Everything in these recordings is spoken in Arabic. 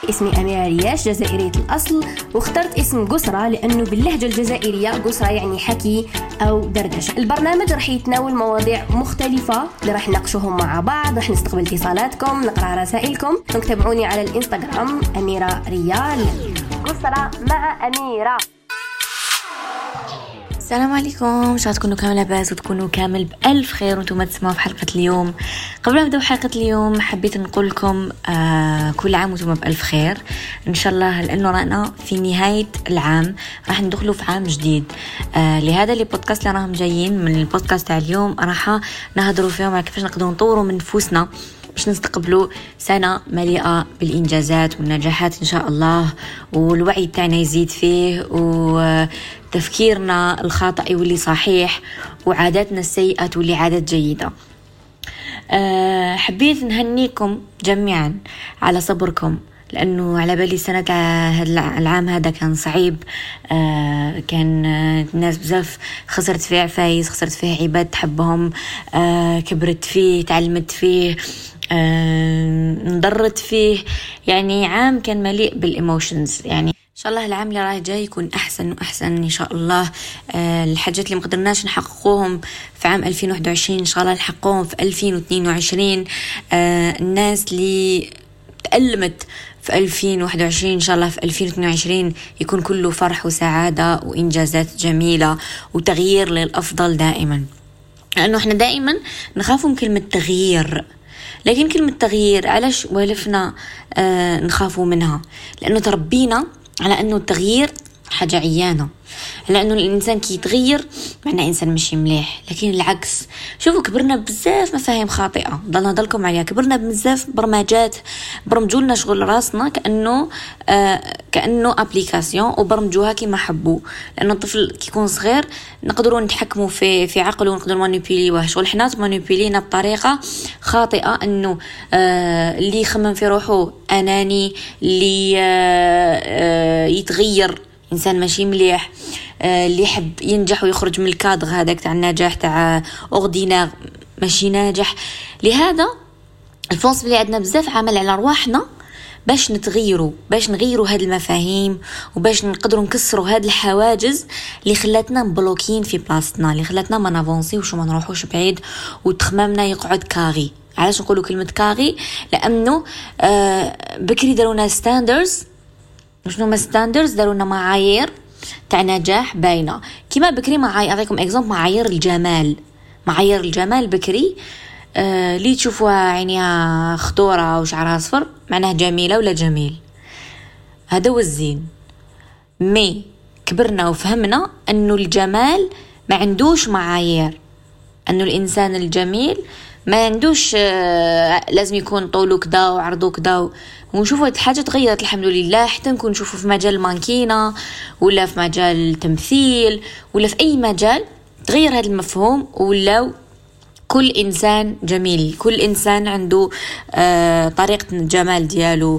اسمي أميرة رياش، جزائرية الأصل، واخترت اسم قسرة لأنه باللهجة الجزائرية قسرة يعني حكي أو دردشة. البرنامج رح يتناول مواضيع مختلفة اللي رح نناقشوهم مع بعض، رح نستقبل اتصالاتكم، نقرأ رسائلكم. تابعوني على الإنستغرام أميرة ريال. قسرة مع أميرة. السلام عليكم، ان شاء الله تكونوا كامل لاباس وتكونوا كامل بألف خير وانتم تسمعوا في حلقة اليوم. قبل ما نبدأ حلقة اليوم حبيت نقول لكم كل عام وانتم بألف خير ان شاء الله، لأنه رانا في نهاية العام راح ندخلوا في عام جديد. لهذا اللي بودكاست اللي راهم جايين من البودكاست تاع اليوم راح نهضروا فيهم على كيفاش نقدروا نطوروا من نفوسنا باش نستقبلوا سنة مليئة بالإنجازات والنجاحات إن شاء الله، والوعي بتاعنا يزيد فيه، وتفكيرنا الخاطئ واللي صحيح، وعاداتنا السيئة واللي عادات جيدة. حبيت نهنيكم جميعا على صبركم، لأنه على بالي سنة العام هذا كان صعيب. كان الناس بزاف خسرت فيه عفايز، خسرت فيه عباد تحبهم، كبرت فيه، تعلمت فيه، انضرت فيه. يعني عام كان مليء بالإيموشنز. يعني إن شاء الله العام اللي راح جاي يكون أحسن وأحسن إن شاء الله. الحاجات اللي مقدرناش نحققوهم في عام 2021 إن شاء الله نحققوهم في 2022. الناس اللي تألمت في 2021 إن شاء الله في 2022 يكون كله فرح وسعادة وإنجازات جميلة وتغيير للأفضل دائما. لأنه إحنا دائما نخاف من كلمة تغيير، لكن كلمة تغيير علاش والفنا نخافوا منها؟ لأنه تربينا على أنه التغيير حاجة عيانة، لأنه الإنسان كي يتغير معناه إنسان مشي مليح. لكن العكس، شوفوا كبرنا بزاف مفاهيم خاطئة ضلنا ضلكم عليها، كبرنا بزاف برمجات برمجولنا شغل راسنا كأنه أبليكاسيون وبرمجوها كما حبوا. لأنه الطفل كي يكون صغير نقدروا نتحكموا في عقله ونقدروا مانيبيليوه، شغل حنا مانيبيلينا بطريقة خاطئة. أنه اللي يخمم في روحه أناني، اللي يتغير إنسان ماشي مليح، اللي يحب ينجح ويخرج من الكادر هذاك تاع النجاح تاع أوردينار ماشي ناجح. لهذا الفرص اللي عندنا بزاف عمل على رواحنا باش نغيروا هذه المفاهيم، وباش نقدروا نكسروا هذه الحواجز اللي خلاتنا مبلوكين في بلاصتنا، اللي خلاتنا ما نافونسيوش وما نروحوش بعيد وتخمامنا يقعد كاغي. علاش نقولوا كلمة كاغي؟ لأنه بكري دارونا ستاندرز. شنو ما ستاندرز؟ دارونا معايير تاع نجاح باينه. كيما بكري اعطيكم اكزامبل معايير الجمال بكري اللي تشوفوها عينيها خضوره وشعرها اصفر معناه جميله ولا جميل، هذا هو الزين. مي كبرنا وفهمنا انه الجمال ما عندوش معايير، انه الانسان الجميل ما عندوش لازم يكون طوله كدا وعرضه كدا. ونشوفوا الحاجة تغيرت الحمد لله، حتى نكون نشوفوا في مجال المانكينة ولا في مجال التمثيل ولا في أي مجال تغير هذا المفهوم، ولا كل إنسان جميل، كل إنسان عنده طريقة الجمال دياله،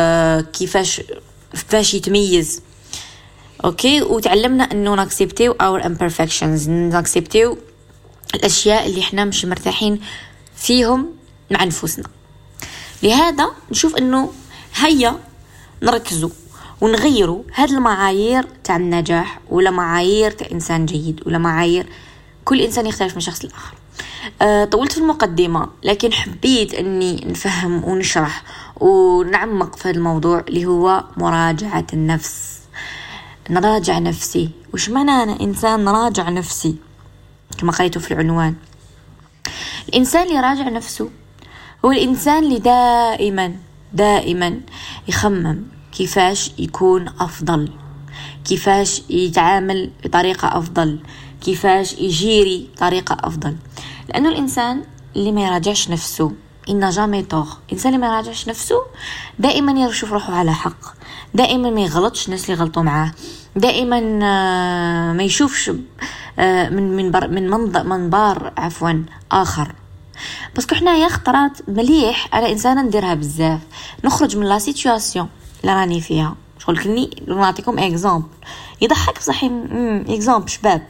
كيفاش يتميز. أوكي، وتعلمنا أنه ناكسبتيو our imperfections، ناكسبتيو الأشياء اللي احنا مش مرتاحين فيهم مع نفوسنا. لهذا نشوف أنه هيا نركزوا ونغيروا هذه المعايير تاع النجاح، ولا معايير تاع إنسان جيد، ولا معايير كل إنسان يختلف من شخص لآخر. طولت في المقدمة، لكن حبيت أني نفهم ونشرح ونعمق في هذا الموضوع اللي هو مراجعة النفس. نراجع نفسي. وش معنى أنا إنسان نراجع نفسي؟ كما قريته في العنوان، الإنسان اللي يراجع نفسه هو الإنسان اللي دائما يخمم كيفاش يكون أفضل، كيفاش يتعامل بطريقة أفضل، كيفاش يجيري طريقة أفضل. لأنه الإنسان اللي ما يراجعش نفسه إن جامي طاغ. الإنسان اللي ما يراجعش نفسه دائما يشوف روحه على حق، دائما ما يغلطش الناس اللي غلطوا معاه، دائما ما يشوفش من منظار آخر. بس حنايا خطرات مليح على إنسانة نديرها بزاف، نخرج من لا سيتواسيون اللي راني فيها. شغل كني نعطيكم اكزامبل يضحك صحيح. اكزامبل شباب،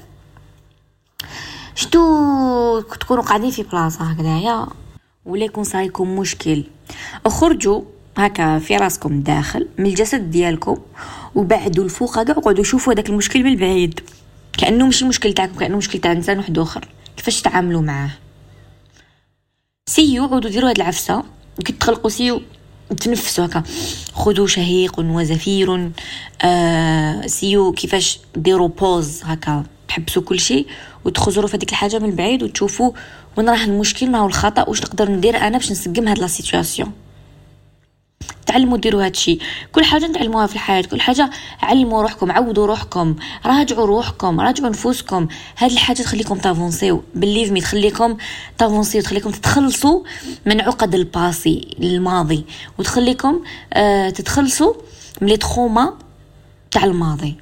شتو تكونوا قاعدين في بلاصه هكذايا ولا يكون صايكم مشكل، اخرجوا هكا في راسكم داخل من الجسد ديالكم، وبعدوا الفوق هكا وقعدوا شوفوا هذاك المشكل من البعيد، كأنه ماشي مشكل تاعكم، كأنه مشكل تاع إنسان واحد آخر. كيفاش تعاملوا معاه؟ سيو عودوا ديروا هاد العفسة، كي تخلقوا سيو تنفسوا هكا، خذوا شهيق وزفير. سيو كيفاش ديروا بوز هكا، تحبسوا كل شيء وتخزروا في هذيك الحاجه من بعيد وتشوفوا وين راه المشكل، ما هو الخطا، واش نقدر ندير انا باش نسقم هاد لا سيتوياسيون. تعلموا ديروا هاد الشيء، كل حاجه نتعلموها في الحياه، كل حاجه علموا روحكم، عودوا روحكم، راجعوا روحكم، راجعوا نفوسكم. هاد الحاجه تخليكم تافونسيو، بليف مي تخليكم تافونسيو، تخليكم تتخلصوا من عقد الباسي الماضي، وتخليكم تتخلصوا من لي تروما تاع الماضي.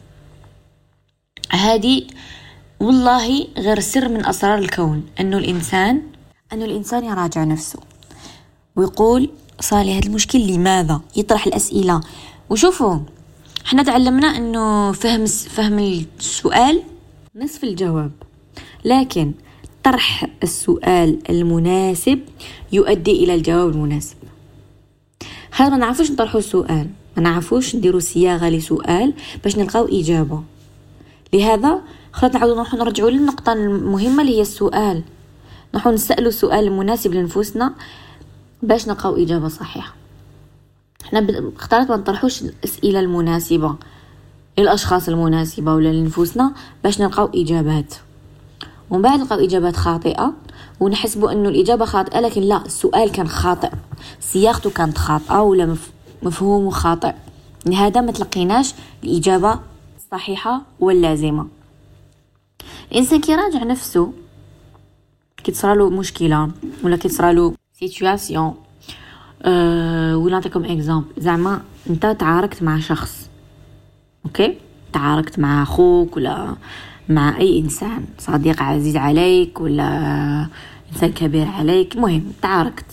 هادي والله غير سر من اسرار الكون، انه الانسان يراجع نفسه ويقول صالي هذا المشكل لماذا، يطرح الاسئله. وشوفوا احنا تعلمنا انه فهم السؤال نصف الجواب، لكن طرح السؤال المناسب يؤدي الى الجواب المناسب. هذا ما نعرفوش نطرحوا السؤال، ما نعرفوش نديروا صياغه لسؤال باش نلقاو اجابه. لهذا خلطنا نعاودوا نروحوا نرجعوا للنقطه المهمه اللي هي السؤال، نروحوا نسالوا السؤال المناسب لنفوسنا باش نلقاو اجابه صحيحه. احنا اختارت ما نطرحوش الاسئله المناسبه للاشخاص المناسبه ولا لنفوسنا باش نلقاو اجابات، ومن بعد نلقاو اجابات خاطئه ونحسبوا انه الاجابه خاطئه، لكن لا، السؤال كان خاطئ، صياغته كانت خاطئه ولا مفهومه خاطئ. لهذا ما تلقيناش الاجابه الصحيحه واللازمه. الانسان كي يراجع نفسه، كي تصرالو مشكله ولا كي تصرالو سيتوياسيون، ولا نعطيكم اكزامبل، زعما انت تعاركت مع شخص، اوكي، تعاركت مع اخوك ولا مع اي انسان، صديق عزيز عليك ولا انسان كبير عليك، المهم تعاركت.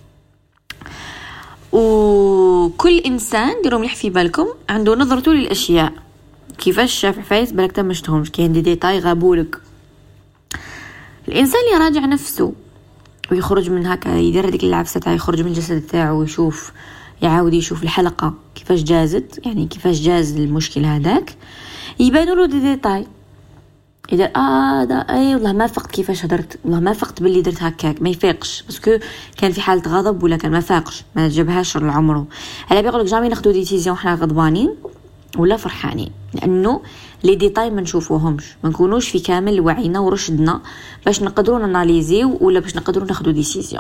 وكل انسان ديروا مليح في بالكم عنده نظرته للاشياء، كيفاش شاف عفايس بالك تمشتهمش، كاين دي ديتاي غابولك. الانسان اللي راجع نفسه ويخرج من هكا، يدير هذيك العفسه تاع يخرج من الجسد تاعو ويشوف، يعاود يشوف الحلقه كيفاش جازت، يعني كيفاش جاز المشكل هذاك، يبانوا له دي ديتاي. اذا دا اي والله ما فقت كيفاش هدرت، والله ما فقت باللي درت هكاك، ما يفيقش باسكو كان في حاله غضب ولا كان ما فاقش، ما جابهاش لعمره. على بيقولك جامي ناخذوا ديسيزيون حنا غضبانين ولا فرحانين، لانه لي ديتاي ما نشوفوهمش، ما نكونوش في كامل وعينا ورشدنا باش نقدروا ناناليزيو ولا باش نقدروا ناخذوا ديسيزيون.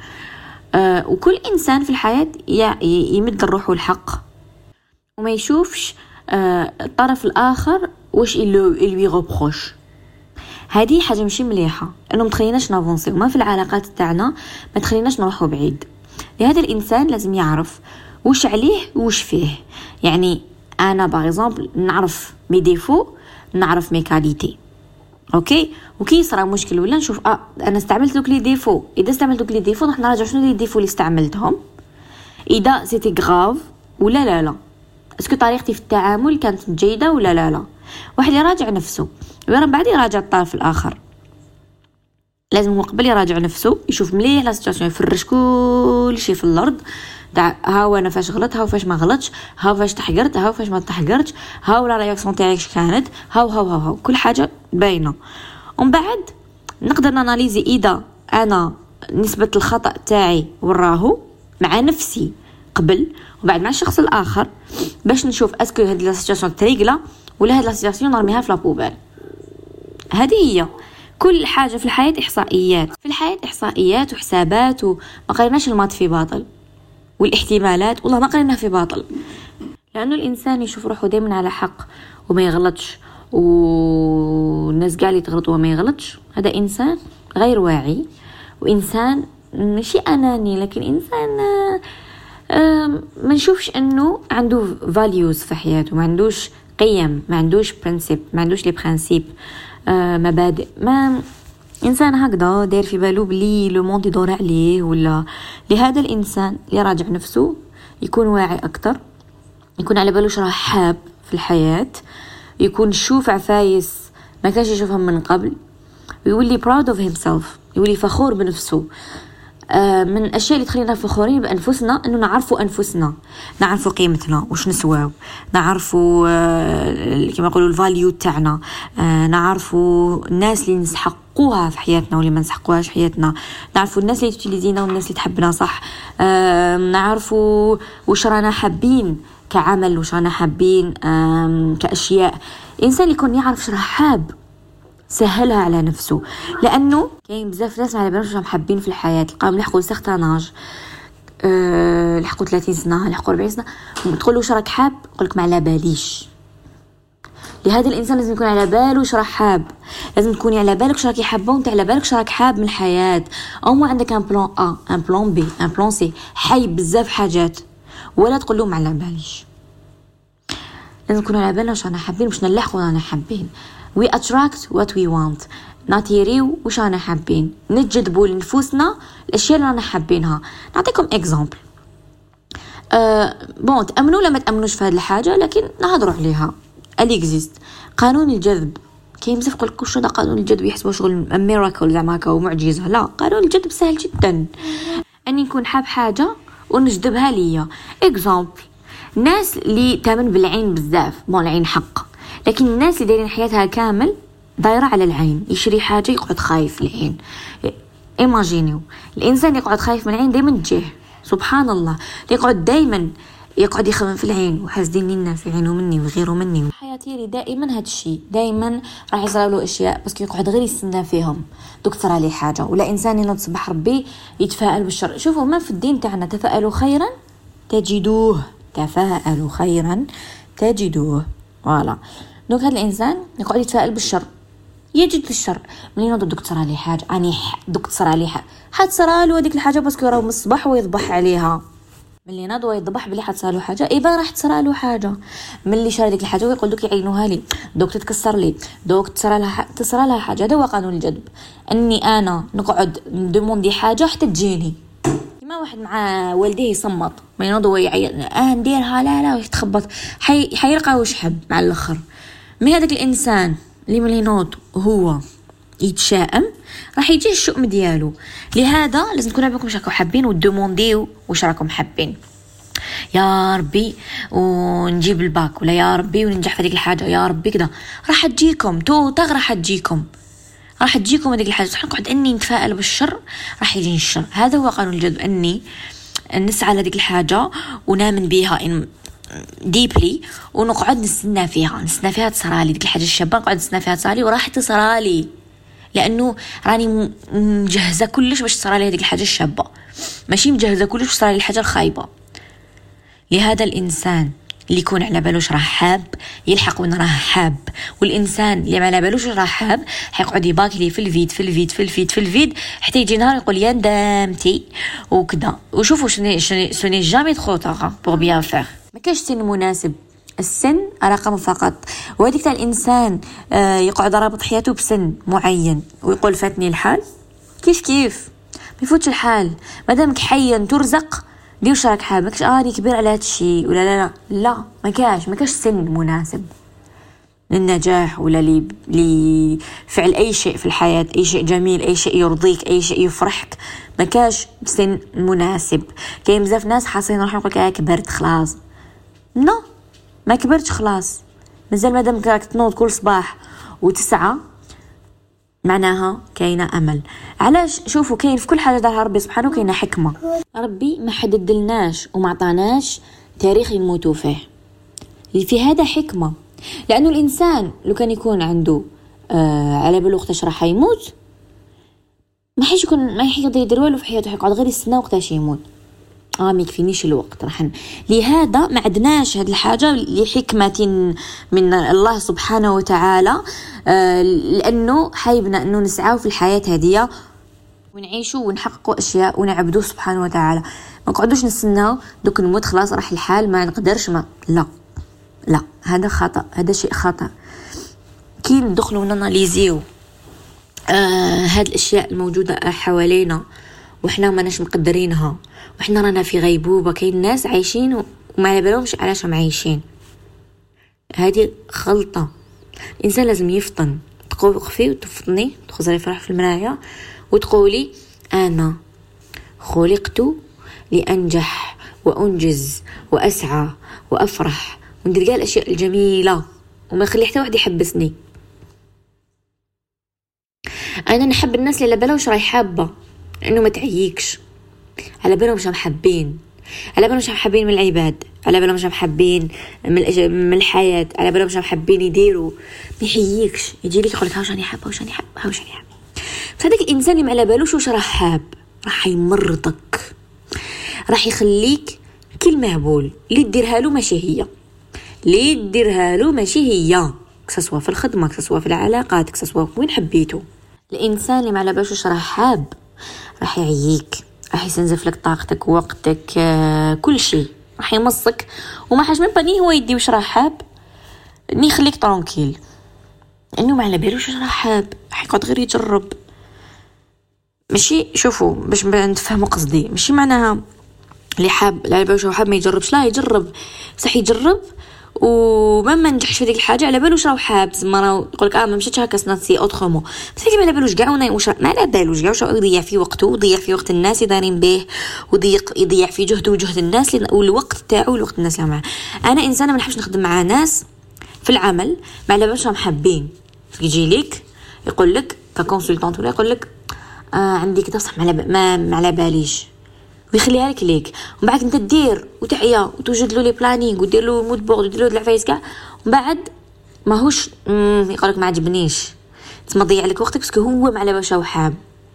وكل انسان في الحياه يمد روحه الحق وما يشوفش الطرف الاخر واش اللي ريبروش. هذه حاجه ماشي مليحه، انه ما تخليناش نافونسي وما في العلاقات تاعنا، ما تخليناش نروحوا بعيد. لهذا الانسان لازم يعرف واش عليه واش فيه. يعني انا باغ اكزومبل نعرف مي ديفو، نعرف مي كاليتي، اوكي، وكي يصرا مشكل ولا نشوف انا استعملت دوك لي ديفو، اذا استعملت دوك لي ديفو راح نراجع شنو لي ديفو اللي استعملتهم، اذا سيتي غراف ولا لا، اسكو طريقتي في التعامل كانت جيده ولا لا. واحد يراجع نفسه ومن بعد يراجع الطرف الاخر. لازم هو قبل يراجع نفسه يشوف مليح لا سيتواسيون، يفرش كل شيء في الارض، ها انا فاش غلط، ها فاش ما غلطش، ها فاش تحقرت، ها فاش ما تحقرتش، ها ولا رياكسيون تاعك كانت، ها كل حاجه باينه. ومن بعد نقدر ناناليزي اذا انا نسبه الخطا تاعي وراهو مع نفسي قبل وبعد مع الشخص الاخر، باش نشوف اسكو هاد لا سيتواسيون تريغلا ولا هاد لا سيتواسيون نرميها في لابوبال. هذه هي كل حاجه في الحياه احصائيات، في الحياه احصائيات وحسابات، وما قريناش المات في باطل، والاحتمالات والله ما قريناها في باطل، لانه الانسان يشوف روحه دائما على حق وما يغلطش، والناس قاعده تغلط وما يغلطش. هذا انسان غير واعي، وانسان ماشي اناني، لكن انسان ما نشوفش انه عنده فاليوز في حياته، ما عندوش قيم، ما عندوش برينسيپ، ما عندوش لي برينسيپ، مبادئ. ما انسان هكذا داير في باله بلي لو موند يدور عليه ولا. لهذا الانسان اللي راجع نفسه يكون واعي اكثر، يكون على باله راه حاب في الحياه، يكون شوف عفايس ما كانش يشوفهم من قبل، ويولي proud of himself، يولي فخور بنفسه. من الأشياء اللي تخلينا فخورين بأنفسنا أنه نعرفوا أنفسنا، نعرفوا قيمتنا وش نسواو، نعرفوا كما يقولوا الفاليو تاعنا، نعرفوا الناس اللي نسحقوها في حياتنا واللي ما نسحقوهاش في حياتنا، نعرفوا الناس اللي تجلدينا والناس اللي تحبنا صح، نعرفوا وش رانا حابين كعمل، وش رانا حابين كأشياء. الإنسان يكون يعرف شو راه حاب سهلها على نفسه، لانه كاين بزاف ناس ما على بالهمش حابين في الحياه، تلقاهم لحقوا سيغتاناج، لحقوا 30 سنه، لحقوا 40 سنه، تقول له واش راك حاب، يقول لك ما على باليش. لهذا الانسان لازم يكون على باله واش راه حاب، لازم تكوني على بالك واش راكي حابه، وانت على بالك واش راك حاب من الحياه، او ما عندك ان بلان ا، ان بلان بي، ان بلان سي، حي بزاف حاجات، ولا تقول له ما على باليش. لازم نكونوا على بالنا واش رانا حابين باش نلحقوا رانا حابين. we attract what we want، ناتيريو واش رانا حابين، نجذبوا لنفوسنا الاشياء اللي رانا حابينها. نعطيكم اكزامبل، بون تامنوا ولا ما تامنوش في هذه الحاجه، لكن نهضروا عليها. الاكزيست قانون الجذب، كاين بزاف يقول لك واش هذا قانون الجذب، يحسبوا شغل ميراكل زعما هكا ومعجزه. لا، قانون الجذب سهل جدا، اني نكون حاب حاجه ونجذبها ليا. اكزامبل، الناس اللي تامن بالعين بزاف، بون العين حق، لكن الناس اللي دايرين حياتها كامل دايره على العين، يشري حاجه يقعد خايف العين. ايماجينيو الانسان يقعد خايف من العين دائما تجيه، سبحان الله، يقعد دائما يقعد يخمم في العين وحاسدين الناس يعينوا مني ويغيروا مني. حياتي دائما هذا الشيء، دائما راح يصير له اشياء بس يقعد غير يستنى فيهم دوك تصير عليه حاجه. ولا انسان ينوض صباح ربي يتفائل بالشر. شوفوا ما في الدين تاعنا، تفائلوا خيرا تجدوه، تفائلوا خيرا تجدوه. فوالا، دوك هذا الانسان يقعد يتفائل بالشر يجد الشر. ملي ينوض دوك تصرى عليه حاجه، اني دوك تصرى عليه حتصرى له هذيك الحاجه باسكو راه من الصباح ويضبح عليها. ملي ناض ويضبح بلي حتصرى له حاجه، ايبا راح تصرى له حاجه. ملي شرى ديك الحاجه ويقول دوك يعينوها لي، دوك تتكسر لي، دوك تصرى لها حاجه. هذا هو قانون الجذب، اني انا نقعد ندوموندي حاجه حتى تجيني. كما واحد مع والديه يصمت، ما ينوض ويعيط نديرها، لا ويتخبط، حيلقى واش حب مع الاخر. مي هذاك الانسان اللي ملي ينوض هو يتشائم راح يجيه الشؤم ديالو. لهذا لازم تكونوا عندكم شاكو حابين ودومونديو واش راكم حابين. يا ربي ونجيب الباك، ولا يا ربي وننجح في هذيك الحاجه، يا ربي كذا راح تجيكم راح تجيكم هذيك الحاجه. صح نقعد اني نتفائل بالشر راح يجيني الشر. هذا هو قانون الجذب، اني نسعى لهذيك الحاجه ونامن بها ديبلي، ونقعد نستنى فيها تصرالي ديك الحاجه الشابه، نقعد نستنى فيها تصرالي وراح تصرالي، لانه راني مجهزه كلش باش تصرالي هذيك الحاجه الشابه، ماشي مجهزه كلش باش تصرالي الحاجه الخايبه. لهذا الانسان اللي يكون على بالوش راه حاب يلحق وين راه حاب، والانسان اللي ما على بالوش راه حاب حيقعد يباكلي في الفيد حتى يجي نهار يقول يا ندمتي وكذا. وشوفوا سوني جامي ترو طار بور بيان فير. ما كاش سن مناسب، السن رقم فقط. وهذيك تاع الانسان يقعد رابط حياته بسن معين ويقول فاتني الحال، كيف ما يفوتش الحال مادامك حيا ترزق. دير واش راك حاب، ماكش راني كبير على هذا الشيء ولا لا ما كاش سن مناسب للنجاح ولا لفعل اي شيء في الحياه، اي شيء جميل، اي شيء يرضيك، اي شيء يفرحك، ما كاش سن مناسب. كاين بزاف ناس حاصين راح يقول لك كبرت خلاص. نو، ما كبرتش خلاص، مازال مادام راك تنوض كل صباح وتسعى معناها كاينه امل. علاش؟ شوفوا كاين في كل حاجه دارها ربي سبحانه كاينه حكمه. ربي ما حددلناش وما عطاناش تاريخ يموتوا فيه، اللي في هذا حكمه. لانه الانسان لو كان يكون عنده على باله وقتاش راح يموت، ما يقدر يدير والو في حياته، يقعد غير يستنى وقتاش يموت. ما يكفينيش الوقت لهذا ما عدناش هذه الحاجه لحكمه من الله سبحانه وتعالى، لانه حايبنا انه نسعى في الحياه هذه ونعيشوا ونحققوا اشياء ونعبدوه سبحانه وتعالى. ما نقعدوش نستناو دوك نموت خلاص راح الحال ما نقدرش لا هذا خطا، هذا شيء خطا. كي ندخلوا وناناليزيو هاد الاشياء الموجوده حوالينا وإحنا ما ناش مقدرينها، وإحنا رانا في غيبوبة. كاين ناس عايشين وما على بالهمش علاش هم عايشين. هذه غلطة. الإنسان لازم يفطن، تقفي وتفطني، تخزري فرح في المراية وتقولي أنا خلقت لأنجح وأنجز وأسعى وأفرح وندير كاع الأشياء الجميلة وما نخلي حتى واحد يحبسني. أنا نحب الناس اللي على بالهم راهي حابة، لأنه ما تعييكش، على بالهم مش محبين، على بالهم مش محبين من العباد، على بالهم مش محبين من الحياة، على بالهم مش محبين يديروا، ما يحييكش، يجي لك يقول لك هاوش راني حابة وش راني حابة وش راني حابة. فهذاك الإنسان اللي ما على بالوش واش راه حاب راح يمرضك، راح يخليك كل مهبول اللي ديرها له ماشي هي، اللي ديرها له ماشي هي، كسوا في الخدمة، كسوا في العلاقات، كسوا وين حبيته. الإنسان اللي ما على بالوش واش راه حاب راح يعييك، راح يستنزف لك طاقتك ووقتك، كل شيء راح يمصك، وما حاج من بني هو يدي واش راه حاب، ني يخليك ترونكيل، انه ما على بالوش واش راه حاب، راح يقعد غير يجرب. ماشي شوفوا باش نتفهموا قصدي، ماشي معناها اللي حاب اللي على بالوش راه حاب ما يجربش، لا يجرب، بصح يجرب وما نجحش في ديك الحاجه على بالوش راه حاب، زعما راه يقولك ما مشيتش هكا سناتسي اوترومون، بصح كي ما على بالوش كاع واش ما على بالوش كاع واش يضيع في وقته ويضيع في وقت الناس اللي دايرين به، يضيع في جهده وجهد الناس والوقت تاعو والوقت الناس اللي معاه. انا انسانه ما نحبش نخدم مع ناس في العمل ما على بالوش راهم حابين، يجي لك يقول لك ككونسلطانت ولا يقول لك عندي كذا صح ما على باليش، ويخليها لك ليك، ومن بعد انت تدير وتعيا وتوجد له لي بلانينغ ودير له مود بورد ودير له العفايس كاع، ومن بعد ماهوش يقول لك ما عجبنيش، تما ضيع لك وقتك باسكو هو ما على بالوش هو حاب.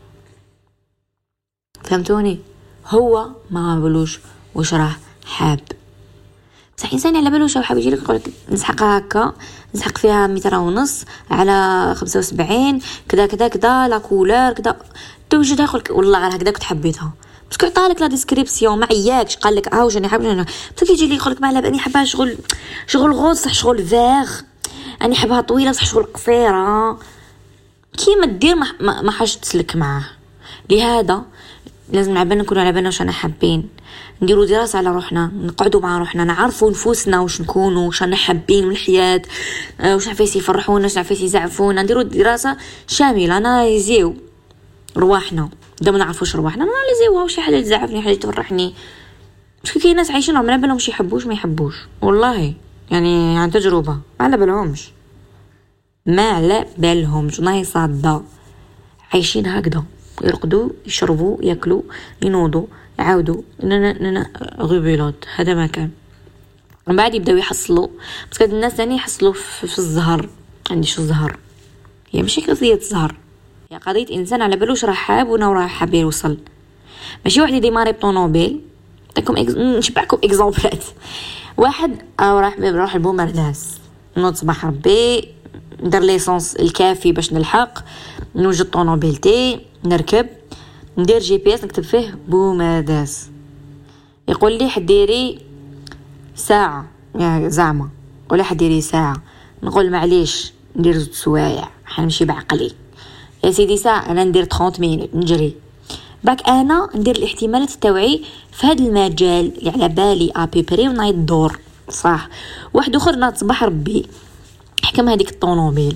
فهمتوني؟ هو ما بالوش واش راه حاب، بصح انسان على بالوش هو حاب يجي لك يقول لك نسحقها هكا، نسحق فيها 100 ونص على 75 كذا كذا كذا لا كولور كذا، توجدها يقول لك والله غير هكذا كنت حبيتها، باسكو عطالك لا ديسكريبسيون ما عياكش، قال لك واش راني حاب، بصح كيجي لي يقول لك ما على بالي حابها شغل غوز صح شغل فيغ، راني حابها طويله صح شغل قصيره، كيما دير ما حاش تسلك معاه. لهذا لازم على بالنا نكونوا على بالنا واش انا حابين، نديروا دراسه على روحنا، نقعدوا مع روحنا، نعرفوا نفوسنا واش نكونوا، واش انا حابين من الحياه، واش عفايس يفرحونا، واش عفايس يزعفونا، نديروا دراسه شامله، ناناليزيو رواحنا، دا ما نعرفوش رواحنا ناناليزيوها، واش حاجه تزعفني حاجه تفرحني، باسكو كاين ناس عايشين على بالهم شي يحبوش ما يحبوش، والله يعني عن تجربه ما على بالهمش، ما على بالهمش، والله صاده عايشين هكذا، يرقدوا يشربوا ياكلوا ينوضوا يعاودوا غبيلات، هذا ما كان. ومن بعد يبداو يحصلوا، بس هاد الناس ثاني يحصلوا في الزهر، عندي شو الزهر، هي ماشي قضيه الزهر، هي قضيه انسان على بالوش راه حاب وانا راه حاب يوصل. ماشي واحد يديماري بطونوبيل، نعطيكم نشبعكم اكزامبلات، واحد راح البومرداس، نوض صباح ربي ندير ليسونس الكافي باش نلحق، نوجد طونوبيلتي نركب، ندير جي بي اس نكتب فيه بومرداس، يقول لي حديري ساعه يا زعما، يقول لي حديري ساعه، نقول معليش ندير 2 سوايع حنمشي بعقلي، يا سيدي ساعه انا ندير 30 مينوت نجري، باك انا ندير الاحتمالات التوعي في هذا المجال اللي على بالي ابيبري ونايض الدور صح. واحد اخر ناض صباح ربي حكم هذيك الطونوبيل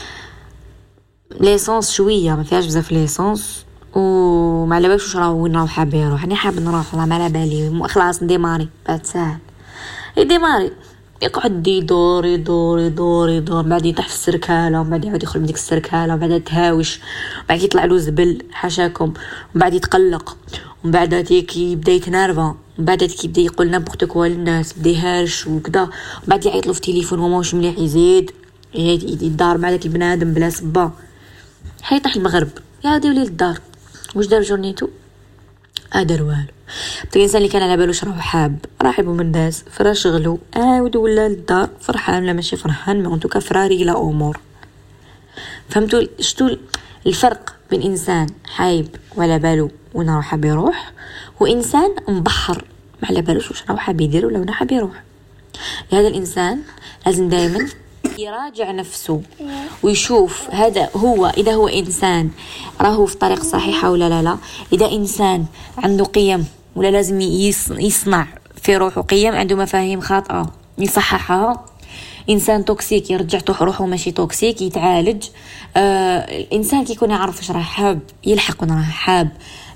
ليسونس شويه ما فيهاش بزاف ليسونس، وما على بالوش راه وين راه حاب يروح، انا حاب نروح والله ما على بالي، خلاص نديماري بعد ساعه يديماري، يقعد يدور يدور يدور يدور، بعد يطيح في السركاله، ومن بعد يعاود يخرج من ديك السركاله، وبعد تهاوش، وبعد يطلع له زبل حاشاكم، ومن بعد يتقلق، ومن بعد يبدا يتنرفا، ومن بعد يبدا يقول نبغت كوا للناس، بدا يهرش وكذا، ومن بعد يعيط له في التليفون وماهوش مليح، يزيد يدار مع داك البنادم بلا صبا، حيطيح المغرب يا ولي للدار. واش دار جورنيتو؟ دار والو. الانسان اللي كان على بالوش راه حاب راح يبو من الناس فرا شغلو عاود ولا للدار فرحان، لا ماشي فرحان ما انتو كفراري لا امور. فهمتوا شتو الفرق بين انسان حايب وعلى بالو وين راه حاب يروح، وانسان مبحر ما على بالوش واش راه حاب يدير ولا وين حاب يروح. لهذا الانسان لازم دائما يراجع نفسه ويشوف هذا هو، إذا هو إنسان راهو في طريق صحيحة ولا لا، إذا إنسان عنده قيم ولا لازم يصنع في روحه قيم، عنده مفاهيم خاطئة يصححها، إنسان توكسيك يرجع روحه ماشي توكسيك يتعالج. الإنسان كي يكون يعرف واش راه حاب يلحق وين راه حاب،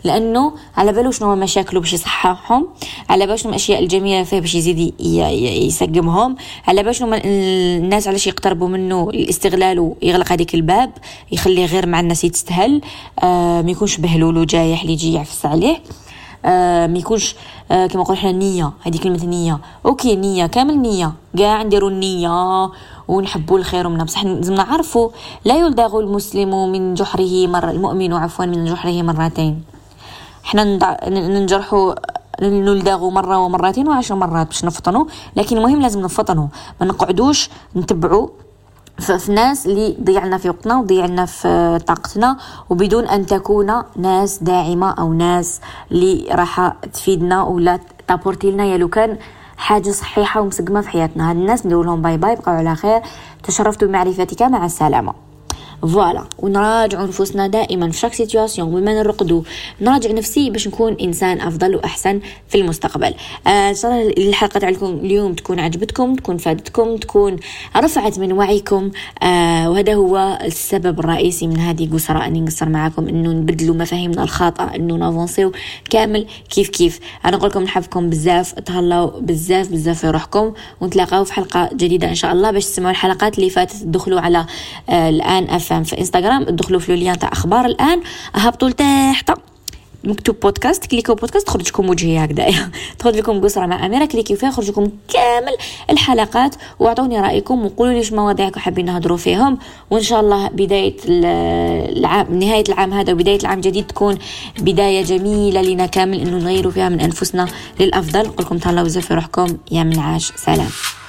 لانه على باله شنو مشاكله باش يصححهم، على باله شنو الاشياء الجميله فيه باش يزيد يسقمهم، على باله شنو الناس علاش يقتربوا منه الاستغلال ويغلق هذيك الباب يخليه غير مع الناس يتستهل، ما يكونش بهلول وجايح اللي يجي يعفس عليه، ما يكونش كما نقول احنا النيه. هذه كلمه النيه، اوكي نيه كامل نيه كاع نديروا النيه ونحبوا الخير ومنا، بصح لازم نعرفوا لا يلدغ المسلم من جحره مرة، المؤمن عفوا من جحره مرتين. احنا ننجرحوا نلدغوا مرة ومرتين و10 مرات باش نفطنوا، لكن المهم لازم نفطنوا، ما نقعدوش نتبعوا في ناس اللي ضيعنا في وقتنا وضيعنا في طاقتنا، وبدون أن تكون ناس داعمة أو ناس اللي راح تفيدنا ولا تابورتي لنا يا لو كان حاجة صحيحة ومسقمة في حياتنا. هاد الناس ندير لهم باي باي، بقوا على خير، تشرفت بمعرفتك، مع السلامة. فوالا. ونراجع نفوسنا دائما في شاك سيتواسيون، بما نرقدوا نراجع نفسي باش نكون انسان افضل واحسن في المستقبل. ان شاء الله الحلقه تاعكم اليوم تكون عجبتكم، تكون فادتكم، تكون رفعت من وعيكم، وهذا هو السبب الرئيسي من هذه قصرة اني نقصر معكم، انه نبدلوا مفاهيمنا الخاطئه، انه نافونسيو كامل كيف انا نقول لكم نحبكم بزاف، تهلاو بزاف في روحكم، ونتلاقاو في حلقه جديده ان شاء الله. باش تسمعوا الحلقات اللي فاتت تدخلوا على الان في انستغرام، ادخلوا في لوليان تاع اخبار الان، هبطوا لتحت مكتوب بودكاست، كليكوا بودكاست تخرج لكم وجهي هكذا تخرج لكم قصرة مع أميرة، كليكوا فيها يخرج لكم كامل الحلقات، واعطوني رأيكم وقولوا لي مواضيعكم حابين نهضروا فيهم، وإن شاء الله بداية العام، نهاية العام هذا وبداية العام الجديد تكون بداية جميلة لنا كامل، إنه نغيروا فيها من أنفسنا للأفضل. نقول لكم تهلاو بزاف في روحكم، يا منعاش، سلام.